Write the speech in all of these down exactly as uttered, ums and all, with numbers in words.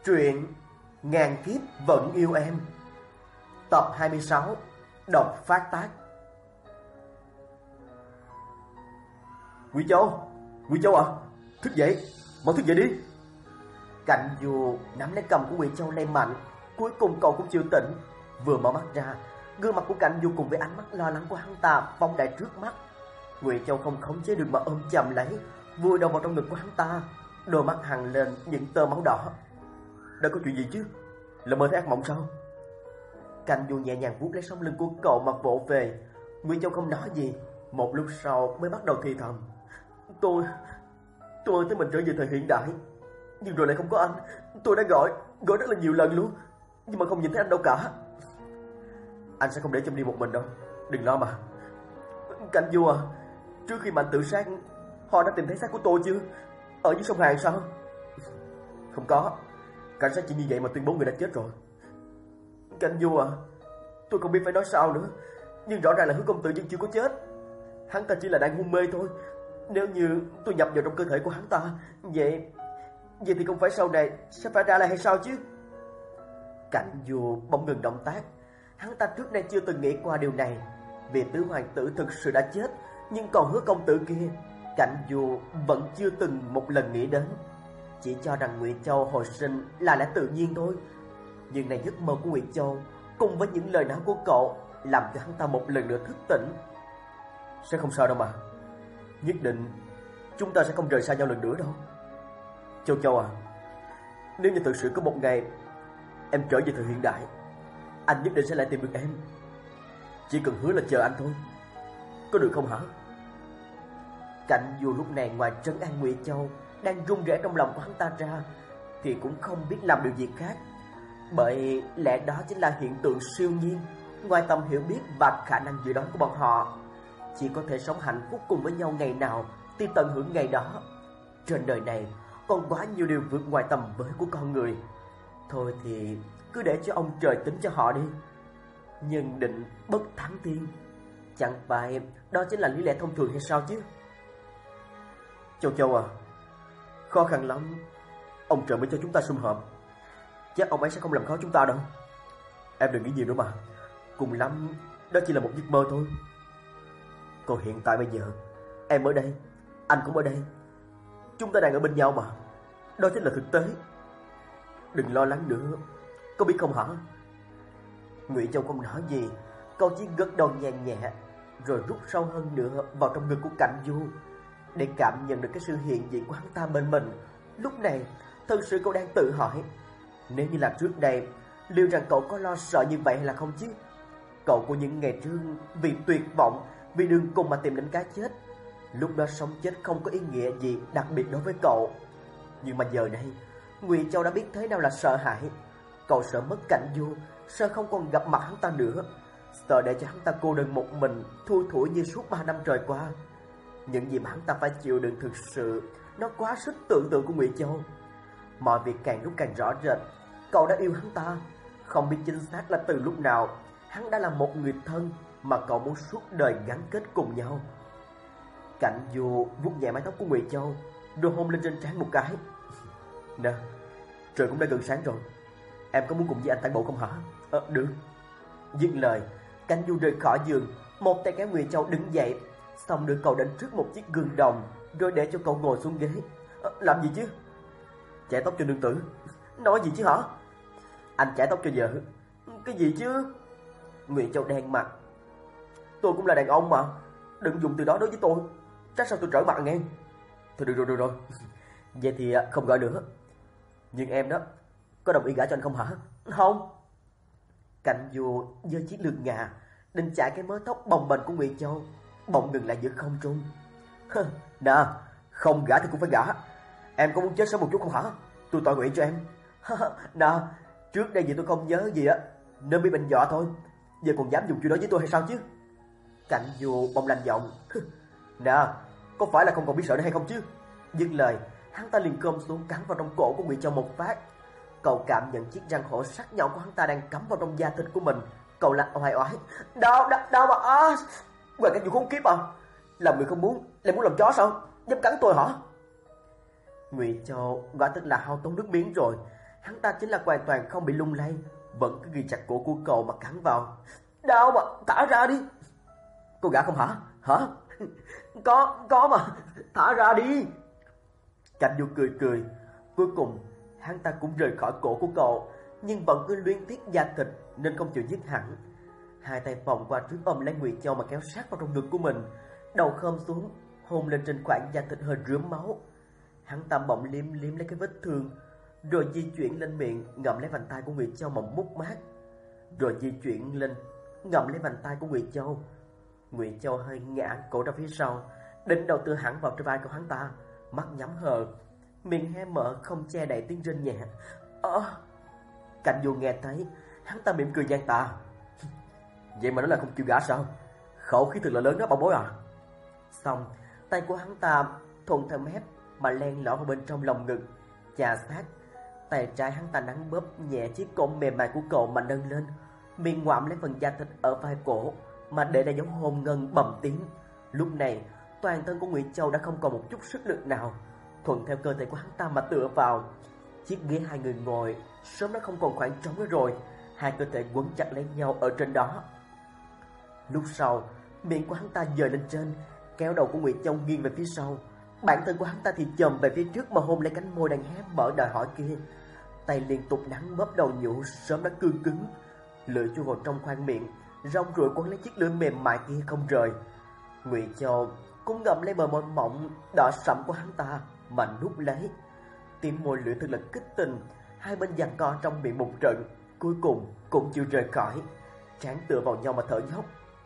Truyện Ngàn Kiếp Vẫn Yêu Em, tập hai mươi sáu, độc phát tác. Quý Châu, Quý Châu à, thức dậy, mau thức dậy đi. Cảnh Du nắm lấy cầm của Quý Châu lay mạnh, cuối cùng cậu cũng chịu tỉnh. Vừa mở mắt ra, gương mặt của Cảnh Du cùng với ánh mắt lo lắng của hắn ta phóng đại trước mắt. Quý Châu không khống chế được mà ôm chầm lấy, vùi đầu vào trong ngực của hắn ta, đôi mắt hằn lên những tơ máu đỏ. Đã có chuyện gì chứ? Là mơ thấy ác mộng sao? Cảnh Du nhẹ nhàng vuốt lấy sống lưng của cậu mà vỗ về. Nguyễn Châu không nói gì, một lúc sau mới bắt đầu thì thầm. Tôi, tôi thấy mình trở về thời hiện đại, nhưng rồi lại không có anh. Tôi đã gọi, gọi rất là nhiều lần luôn, nhưng mà không nhìn thấy anh đâu cả. Anh sẽ không để Trâm đi một mình đâu, đừng lo mà. Cảnh Du à, trước khi mà anh tự sát, họ đã tìm thấy xác của tôi chưa? Ở dưới sông Hàn sao? Không có, cảnh sát chỉ như vậy mà tuyên bố người đã chết rồi. Cảnh Du à, tôi không biết phải nói sao nữa, nhưng rõ ràng là Hứa công tử vẫn chưa có chết. Hắn ta chỉ là đang hôn mê thôi. Nếu như tôi nhập vào trong cơ thể của hắn ta, vậy Vậy thì không phải sau này sẽ phải ra lại hay sao chứ? Cảnh Du bỗng ngừng động tác. Hắn ta trước nay chưa từng nghĩ qua điều này. Vì tứ hoàng tử thực sự đã chết, nhưng còn Hứa công tử kia, Cảnh Du vẫn chưa từng một lần nghĩ đến. Chỉ cho rằng Ngụy Châu hồi sinh là lẽ tự nhiên thôi. Nhưng này giấc mơ của Ngụy Châu cùng với những lời nói của cậu làm cho hắn ta một lần nữa thức tỉnh. Sẽ không sao đâu mà, nhất định chúng ta sẽ không rời xa nhau lần nữa đâu. Châu Châu à, nếu như thực sự có một ngày em trở về thời hiện đại, anh nhất định sẽ lại tìm được em. Chỉ cần hứa là chờ anh thôi, có được không hả? Cảnh Du lúc này ngoài trấn an Ngụy Châu đang run rẩy trong lòng của hắn ta ra, thì cũng không biết làm điều gì khác. Bởi lẽ đó chính là hiện tượng siêu nhiên, ngoài tầm hiểu biết và khả năng dự đoán của bọn họ. Chỉ có thể sống hạnh phúc cùng với nhau ngày nào thì tận hưởng ngày đó. Trên đời này còn quá nhiều điều vượt ngoài tầm với của con người. Thôi thì cứ để cho ông trời tính cho họ đi. Nhân định bất thắng thiên, chẳng phải đó chính là lý lẽ thông thường hay sao chứ? Châu Châu à, khó khăn lắm ông trời mới cho chúng ta sum họp. Chắc ông ấy sẽ không làm khó chúng ta đâu. Em đừng nghĩ nhiều nữa mà, cùng lắm đó chỉ là một giấc mơ thôi. Còn hiện tại bây giờ, em ở đây, anh cũng ở đây, chúng ta đang ở bên nhau mà. Đó chính là thực tế. Đừng lo lắng nữa, có biết không hả? Ngụy Châu không nói gì, cậu chỉ gật đầu nhẹ nhẹ, rồi rút sâu hơn nữa vào trong ngực của Cảnh Du, để cảm nhận được cái sự hiện diện của hắn ta bên mình. Lúc này thật sự cậu đang tự hỏi, nếu như là trước đây, liệu rằng cậu có lo sợ như vậy hay là không chứ? Cậu của những ngày trước vì tuyệt vọng, vì đường cùng mà tìm đến cái chết. Lúc đó sống chết không có ý nghĩa gì đặc biệt đối với cậu. Nhưng mà giờ đây, Ngụy Châu đã biết thế nào là sợ hãi. Cậu sợ mất Cảnh Du, sợ không còn gặp mặt hắn ta nữa, sợ để cho hắn ta cô đơn một mình thui thủi như suốt ba năm trời qua. Những gì mà hắn ta phải chịu đựng thực sự nó quá sức tưởng tượng của Ngụy Châu. Mọi việc càng lúc càng rõ rệt. Cậu đã yêu hắn ta, không biết chính xác là từ lúc nào hắn đã là một người thân mà cậu muốn suốt đời gắn kết cùng nhau. Cảnh Du vuốt nhẹ mái tóc của Ngụy Châu, rồi hôn lên trên trán một cái. Nè, trời cũng đã gần sáng rồi, em có muốn cùng với anh tản bộ không hả? Ờ, được. Dứt lời, Cảnh Du rời khỏi giường, một tay kéo Ngụy Châu đứng dậy, xong đưa cậu đến trước một chiếc gương đồng, rồi để cho cậu ngồi xuống ghế. Ờ, làm gì chứ? Chải tóc cho nương tử. Nói gì chứ hả? Anh chải tóc cho vợ. Cái gì chứ? Ngụy Châu đen mặt. Tôi cũng là đàn ông mà, đừng dùng từ đó đối với tôi, chắc sao tôi trở mặt nghe. Thôi được rồi được rồi, vậy thì không gọi nữa. Nhưng em đó, có đồng ý gả cho anh không hả? Không. Cảnh Du giơ chiếc lược ngà định chải cái mớ tóc bồng bềnh của Ngụy Châu, bỗng ngừng lại giữa không trung. Nè, không gả thì cũng phải gả. Em có muốn chết sớm một chút không hả? Tôi tội nguyện cho em. Nè, trước đây vì tôi không nhớ gì á nên bị bệnh dọa thôi, giờ còn dám dùng chuyện đó với tôi hay sao chứ? Cảnh Du bỗng lạnh giọng. Nè, có phải là không còn biết sợ nữa hay không chứ? Dứt lời, hắn ta liền cơm xuống cắn vào trong cổ của Ngụy Châu một phát. Cậu cảm nhận chiếc răng hổ sắc nhọn của hắn ta đang cắm vào trong da thịt của mình. Cậu lạnh oai oái. Đau, đau, đau mà. À, Hoàng Cảnh Du khốn kiếp à, làm người không muốn, lại muốn làm chó sao? Dám cắn tôi hả? Ngụy Châu quả thực là hao tốn nước miếng rồi. hắn ta chính là hoàn toàn không bị lung lay, vẫn cứ ghi chặt cổ của cậu mà cắn vào. Đau mà, thả ra đi. Cô gã không hả? Hả? Có, có mà, thả ra đi. Cảnh Du cười cười. Cuối cùng, hắn ta cũng rời khỏi cổ của cậu, nhưng vẫn cứ luyến tiếc da thịt nên không chịu giết hẳn. Hai tay vòng qua trước ôm lấy Ngụy Châu mà kéo sát vào trong ngực của mình, đầu khom xuống, hôn lên trên khoảng da thịt hơi rướm máu. Hắn ta bỗng liếm liếm lấy cái vết thương, rồi di chuyển lên miệng ngậm lấy vành tai của Ngụy Châu mà mút mát, rồi di chuyển lên ngậm lấy vành tai của Ngụy Châu. Ngụy Châu hơi ngã cổ ra phía sau, đỉnh đầu tựa hẳn vào trên vai của hắn ta, mắt nhắm hờ, miệng hé mở không che đậy tiếng rên nhẹ. Ơ! À, Cảnh Du nghe thấy, hắn ta mỉm cười gian tà. Vậy mà nó là không chịu gã sao? Khẩu khí thật là lớn đó bảo bối à. Xong, tay của hắn ta thuận theo mép mà len lỏi vào bên trong lòng ngực, chà sát. Tay trái hắn ta nắn bóp nhẹ chiếc cổ mềm mại của cậu mà nâng lên, miệng ngoạm lấy phần da thịt ở vai cổ mà để lại dấu hôn ngân bầm tím. Lúc này, toàn thân của Ngụy Châu đã không còn một chút sức lực nào, thuận theo cơ thể của hắn ta mà tựa vào. Chiếc ghế hai người ngồi sớm đã không còn khoảng trống nữa rồi, hai cơ thể quấn chặt lấy nhau ở trên đó. Lúc sau, miệng của hắn ta dời lên trên, kéo đầu của Ngụy Châu nghiêng về phía sau. Bản thân của hắn ta thì chồm về phía trước mà hôn lấy cánh môi đang hé mở đòi hỏi kia. Tay liên tục nắn bóp đầu nhũ sớm đã cương cứng, lưỡi chui vào trong khoang miệng, rong ruổi quấn lấy chiếc lưỡi mềm mại kia không rời. Ngụy Châu cũng ngậm lấy bờ môi mỏng đỏ sẫm của hắn ta mà nuốt lấy. Tiếng môi lưỡi thật là kích tình, hai bên giằng co trong miệng một trận, cuối cùng cũng chịu rời khỏi, trán tựa vào nhau mà thở dốc.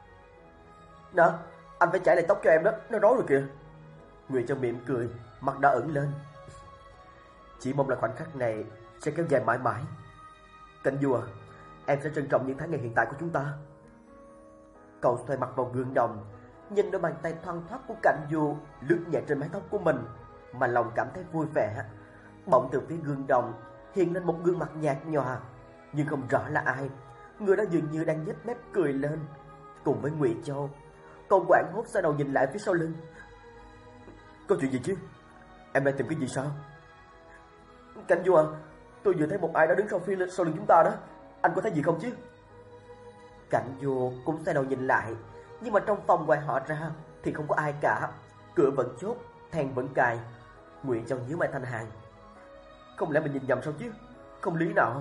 Nè, anh phải chải lại tóc cho em đó, nó rối rồi kìa. Ngụy Châu mỉm cười, mặt đỏ ửng lên. Chỉ mong là khoảnh khắc này sẽ kéo dài mãi mãi. Cảnh Du à, em sẽ trân trọng những tháng ngày hiện tại của chúng ta. Cậu xoay mặt vào gương đồng, nhìn đôi bàn tay thoăn thoắt của Cảnh Du lướt nhẹ trên mái tóc của mình mà lòng cảm thấy vui vẻ. Bỗng từ phía gương đồng hiện lên một gương mặt nhạt nhòa, nhưng không rõ là ai. Người đó dường như đang nhếch mép cười lên cùng với Ngụy Châu. Cậu hoảng hốt xoay đầu nhìn lại phía sau lưng. Có chuyện gì chứ? Em đang tìm cái gì sao? Cảnh Du à, tôi vừa thấy một ai đó đứng sau phía sau lưng chúng ta đó. Anh có thấy gì không chứ? Cảnh Du cũng xoay đầu nhìn lại, nhưng mà trong phòng ngoài họ ra thì không có ai cả. Cửa vẫn chốt, then vẫn cài. Ngụy Châu nhíu mày thanh hàn. Không lẽ mình nhìn nhầm sao chứ? Không lý nào.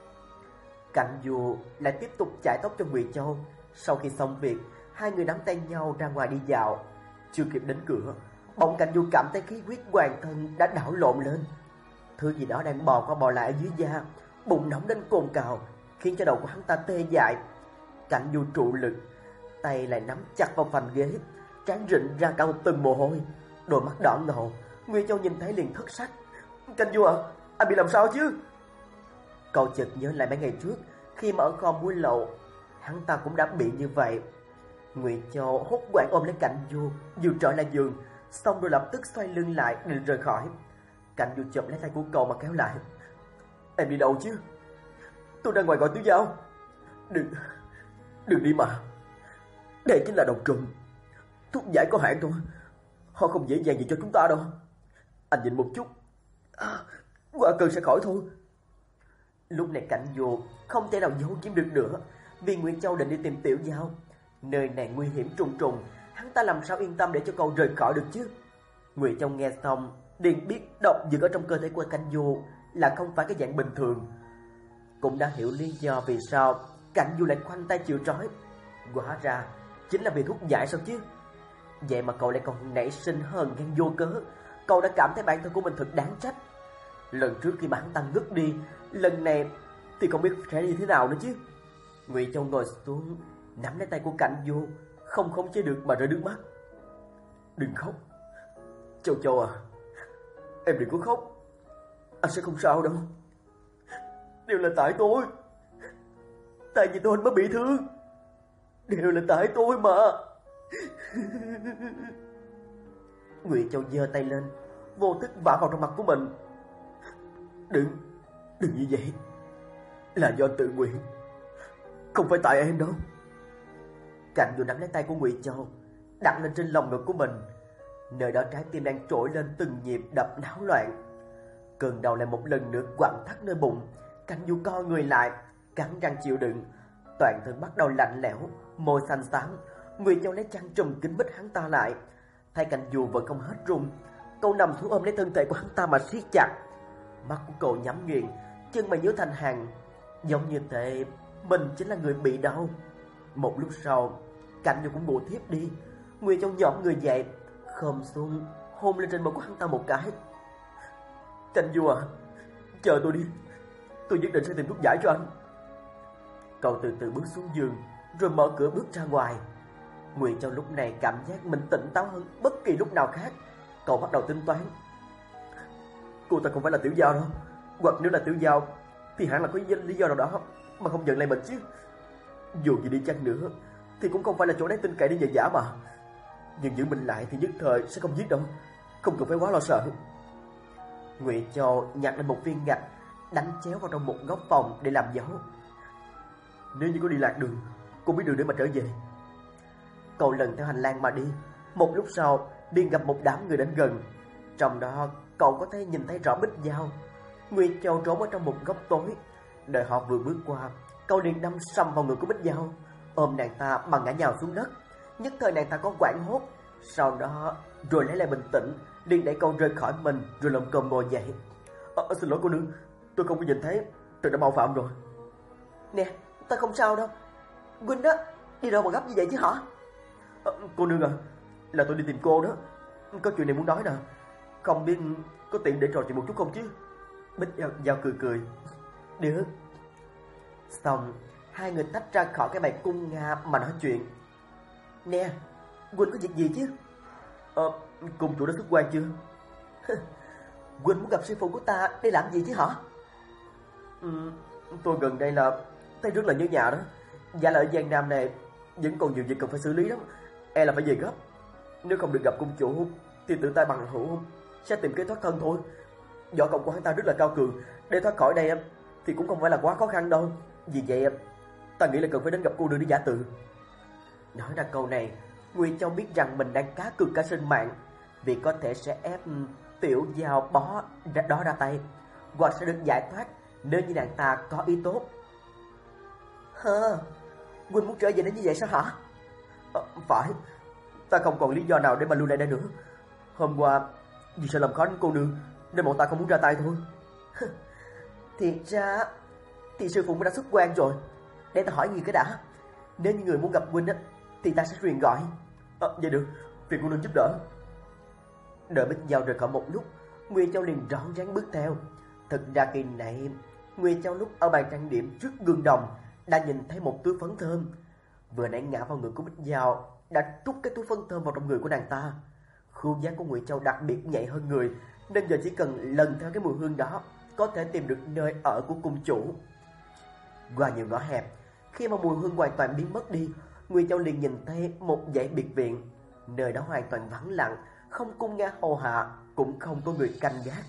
Cảnh Du lại tiếp tục chải tóc cho Ngụy Châu. Sau khi xong việc, hai người nắm tay nhau ra ngoài đi dạo. Chưa kịp đến cửa, bỗng Cảnh Du cảm thấy khí huyết toàn thân đã đảo lộn lên. Thứ gì đó đang bò qua bò lại ở dưới da, bụng nóng đến cồn cào, khiến cho đầu của hắn ta tê dại. Cảnh Du trụ lực, tay lại nắm chặt vào phành ghế, trán rịn ra cả một tầng mồ hôi, đôi mắt đỏ ngầu. Ngụy Châu nhìn thấy liền thất sắc. Cảnh Du à, anh bị làm sao chứ? Cậu chợt nhớ lại mấy ngày trước, khi mà ở kho muối lậu, hắn ta cũng đã bị như vậy. Ngụy Châu hốt hoảng ôm lấy Cảnh Du, vừa trở lại giường, xong rồi lập tức xoay lưng lại định rời khỏi. Cảnh Du chộp lấy tay của cậu mà kéo lại. Em đi đâu chứ? Tôi đang ngoài gọi Tứ Giao. Đừng, đừng đi mà. Đây chính là độc trùng, thuốc giải có hạn thôi, họ không dễ dàng gì cho chúng ta đâu. Anh nhìn một chút, à, qua cơn sẽ khỏi thôi. Lúc này Cảnh Du không thể nào giấu giếm được nữa, vì Ngụy Châu định đi tìm Tiểu Giao. Nơi này nguy hiểm trùng trùng, hắn ta làm sao yên tâm để cho cậu rời khỏi được chứ? Ngụy Châu nghe xong liền biết độc dược ở trong cơ thể của Cảnh Du là không phải cái dạng bình thường, cũng đã hiểu lý do vì sao Cảnh Du lại khoanh tay chịu trói. Hóa ra chính là vì thuốc giải sao chứ? Vậy mà cậu lại còn nảy sinh hờn ghen vô cớ. Cậu đã cảm thấy bản thân của mình thật đáng trách. Lần trước khi mà hắn ta ngất đi, lần này thì không biết sẽ như thế nào nữa chứ. Ngụy Châu ngồi xuống, nắm lấy tay của Cảnh Du, không khống chế được mà rơi nước mắt. Đừng khóc, Châu Châu à, em đừng có khóc, anh sẽ không sao đâu. Đều là tại tôi, tại vì tôi mới bị thương. Đều là tại tôi mà. Ngụy Châu giơ tay lên, vô thức vả vào trong mặt của mình. Đừng, đừng như vậy, là do tự nguyện, không phải tại em đâu. Cảnh Du nắm lấy tay của Ngụy Châu, đặt lên trên lòng ngực của mình. Nơi đó trái tim đang trỗi lên từng nhịp đập náo loạn. Cơn đau lại một lần nữa quặn thắt nơi bụng. Cảnh Du co người lại, cắn răng chịu đựng. Toàn thân bắt đầu lạnh lẽo, môi xanh xám. Ngụy Châu lấy chăn trùm kín mít hắn ta lại. Thấy Cảnh Du vẫn không hết run, cậu nằm xuống ôm lấy thân thể của hắn ta mà siết chặt. Mắt của cậu nhắm nghiền, chân mày nhớ thành hàng, giống như thể mình chính là người bị đau. Một lúc sau, Cảnh Du cũng ngủ thiếp đi. Ngụy Châu nhõm người dậy, khom xuống hôn lên trên môi của hắn ta một cái. Cảnh Du à, chờ tôi đi, tôi nhất định sẽ tìm thuốc giải cho anh. Cậu từ từ bước xuống giường, rồi mở cửa bước ra ngoài. Ngụy Châu lúc này cảm giác mình tỉnh táo hơn bất kỳ lúc nào khác. Cậu bắt đầu tính toán. Cô ta không phải là Tiểu Giao đâu, hoặc nếu là Tiểu Giao thì hẳn là có lý do nào đó mà không nhận lại mình chứ. Dù gì đi chăng nữa thì cũng không phải là chỗ đáng tin cậy để nhờ giả mà. Nhưng giữ mình lại thì nhất thời sẽ không giết đâu, không cần phải quá lo sợ. Ngụy Châu nhặt lên một viên gạch, đánh chéo vào trong một góc phòng để làm dấu. Nếu như có đi lạc đường, cô biết đường để mà trở về. Cậu lần theo hành lang mà đi. Một lúc sau liền gặp một đám người đến gần. Trong đó cậu có thể nhìn thấy rõ Bích Giao. Ngụy Châu trốn ở trong một góc tối. Đợi họ vừa bước qua, cậu liền đâm sầm vào người của Bích Giao, ôm nàng ta mà ngã nhào xuống đất. Nhất thời nàng ta có quảng hốt, sau đó rồi lấy lại bình tĩnh, liền đẩy cậu rời khỏi mình, rồi lồm cồm ngồi dậy. Ờ, xin lỗi cô nương, tôi không có nhìn thấy, tôi đã mạo phạm rồi. Nè, ta không sao đâu. Huynh đó, đi đâu mà gấp như vậy chứ hả? Ờ, cô nương à, là tôi đi tìm cô đó, có chuyện này muốn nói nè, không biết có tiện để trò chuyện một chút không chứ? Bích Giao, Giao cười cười. Được. Xong, hai người tách ra khỏi cái bài cung Nga mà nói chuyện. Nè, Huynh có việc gì chứ? Ờ, cung chủ đã xuất quan chưa? Huynh muốn gặp sư phụ của ta để làm gì chứ hả? Ừ, tôi gần đây là thấy rất là nhớ nhà đó. Giả là ở Giang Nam này vẫn còn nhiều việc cần phải xử lý lắm, e là phải về gấp. Nếu không được gặp cung chủ thì tự tay bằng hữu sẽ tìm kế thoát thân thôi. Võ công của hắn ta rất là cao cường, để thoát khỏi đây thì cũng không phải là quá khó khăn đâu. Vì vậy ta nghĩ là cần phải đến gặp cô nương để giả từ. Nói ra câu này, Ngụy Châu biết rằng mình đang cá cược cả sinh mạng, vì có thể sẽ ép Tiểu Giao bó đó ra tay, hoặc sẽ được giải thoát nếu như nàng ta có ý tốt. Hơ, Huynh muốn trở về đến như vậy sao hả? À, phải, ta không còn lý do nào để mà lưu lại đây nữa. Hôm qua vì sợ làm khó đến cô nương nên bọn ta không muốn ra tay thôi. Thiệt ra thì sư phụ đã xuất quan rồi. Để ta hỏi gì cái đã. Nếu như người muốn gặp Huynh á thì ta sẽ truyền gọi. À, vậy được, phiền cô nương giúp đỡ. Đợi Bích Giao rời khỏi một lúc, Ngụy Châu liền rón rén bước theo. Thực ra kỳ này Ngụy Châu lúc ở bàn trang điểm trước gương đồng đã nhìn thấy một túi phấn thơm. Vừa nãy ngã vào người của Bích Giao đã trút cái túi phấn thơm vào trong người của nàng ta. Khu giác của Ngụy Châu đặc biệt nhạy hơn người, nên giờ chỉ cần lần theo cái mùi hương đó có thể tìm được nơi ở của cung chủ. Qua nhiều ngõ hẹp, khi mà mùi hương hoàn toàn biến mất đi, Ngụy Châu liền nhìn thấy một dãy biệt viện. Nơi đó hoàn toàn vắng lặng, không cung Nga hầu hạ, cũng không có người canh gác.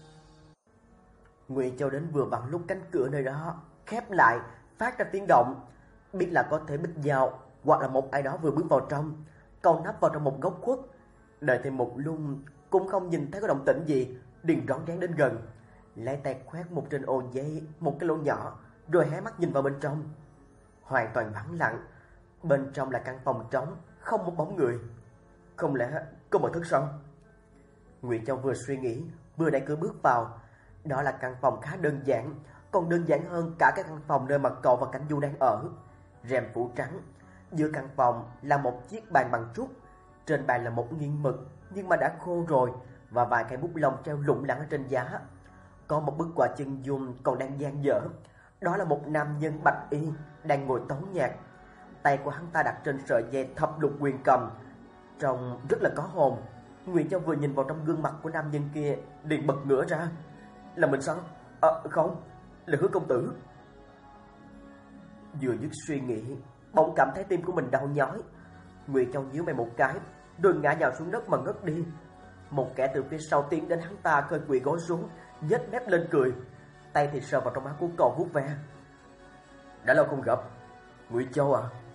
Ngụy Châu đến vừa vặn lúc cánh cửa nơi đó khép lại, phát ra tiếng động. Biết là có thể Bích Giao hoặc là một ai đó vừa bước vào trong. Cậu nấp vào trong một góc khuất, đợi thêm một lúc cũng không nhìn thấy có động tĩnh gì, liền rón rén đến gần, lấy tay khoét một trên ô giấy một cái lỗ nhỏ, rồi hé mắt nhìn vào bên trong. Hoàn toàn vắng lặng, bên trong là căn phòng trống, không một bóng người. Không lẽ có mật thất sao? Ngụy Châu vừa suy nghĩ vừa đẩy cửa bước vào. Đó là căn phòng khá đơn giản, còn đơn giản hơn cả cái căn phòng nơi mà cậu và Cảnh Du đang ở. Rèm phủ trắng, giữa căn phòng là một chiếc bàn bằng trúc. Trên bàn là một nghiêng mực nhưng mà đã khô rồi, và vài cây bút lông treo lủng lẳng ở trên giá. Có một bức họa chân dung còn đang dang dở. Đó là một nam nhân bạch y đang ngồi tấu nhạc. Tay của hắn ta đặt trên sợi dây thập lục quyền cầm, trông rất là có hồn. Ngụy Châu vừa nhìn vào trong gương mặt của nam nhân kia liền bật ngửa ra. Là mình sao? À, không, là Hứa công tử. Vừa dứt suy nghĩ, bỗng cảm thấy tim của mình đau nhói. Ngụy Châu nhíu mày một cái, rồi ngã nhào xuống đất mà ngất đi. Một kẻ từ phía sau tiến đến hắn ta, khơi quỳ gối xuống, nhếch mép lên cười, tay thì sờ vào trong áo của cậu vuốt ve. Đã lâu không gặp, Ngụy Châu à?